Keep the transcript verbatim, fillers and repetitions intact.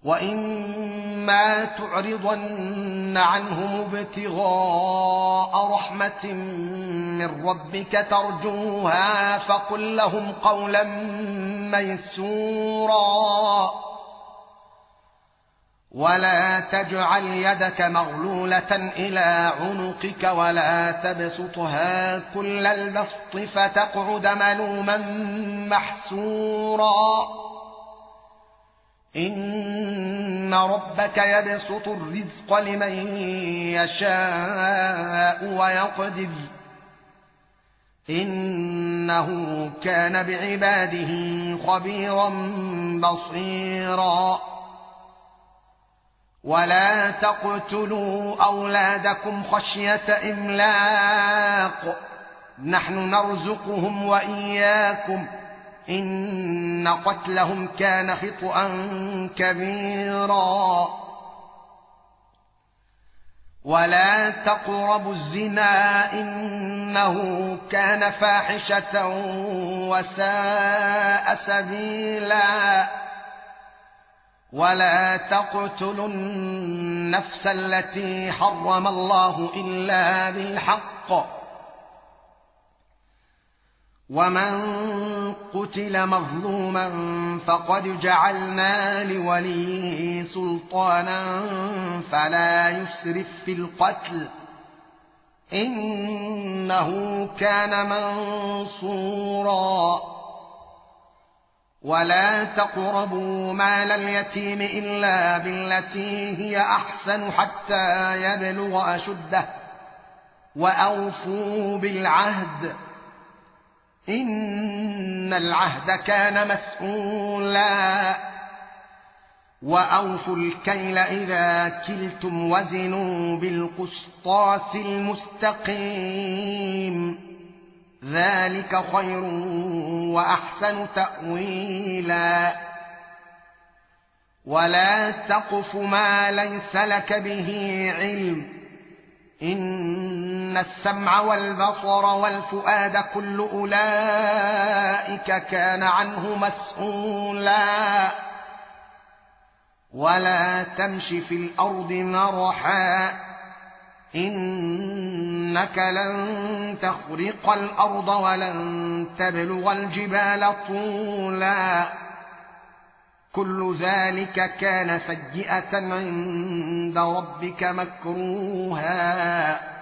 وإما تعرضن عنهم ابتغاء رحمة من ربك ترجوها فقل لهم قولا ميسورا ولا تجعل يدك مغلولة إلى عنقك ولا تبسطها كل البسط فتقعد ملوما محسورا إن ربك يبسط الرزق لمن يشاء ويقدر إنه كان بعباده خبيرا بصيرا ولا تقتلوا أولادكم خشية إملاق نحن نرزقهم وإياكم إن قتلهم كان خطأ كبيرا ولا تقربوا الزنا إنه كان فاحشة وساء سبيلا ولا تقتلوا النفس التي حرم الله إلا بالحق ومن قتل مظلوما فقد جعلنا لوليه سلطانا فلا يسرف في القتل إنه كان منصورا ولا تقربوا مال اليتيم إلا بالتي هي أحسن حتى يبلغ أشده وأوفوا بالعهد إن العهد كان مسؤولا وأوفوا الكيل إذا كلتم وزنوا بالقسطاس المستقيم ذلك خير وأحسن تأويلا ولا تقف ما ليس لك به علم إن السمع والبصر والفؤاد كل أولئك كان عنه مسؤولا ولا تمش في الأرض مرحا إنك لن تخرق الأرض ولن تبلغ الجبال طولا كل ذلك كان سيئة عند ربك مكروها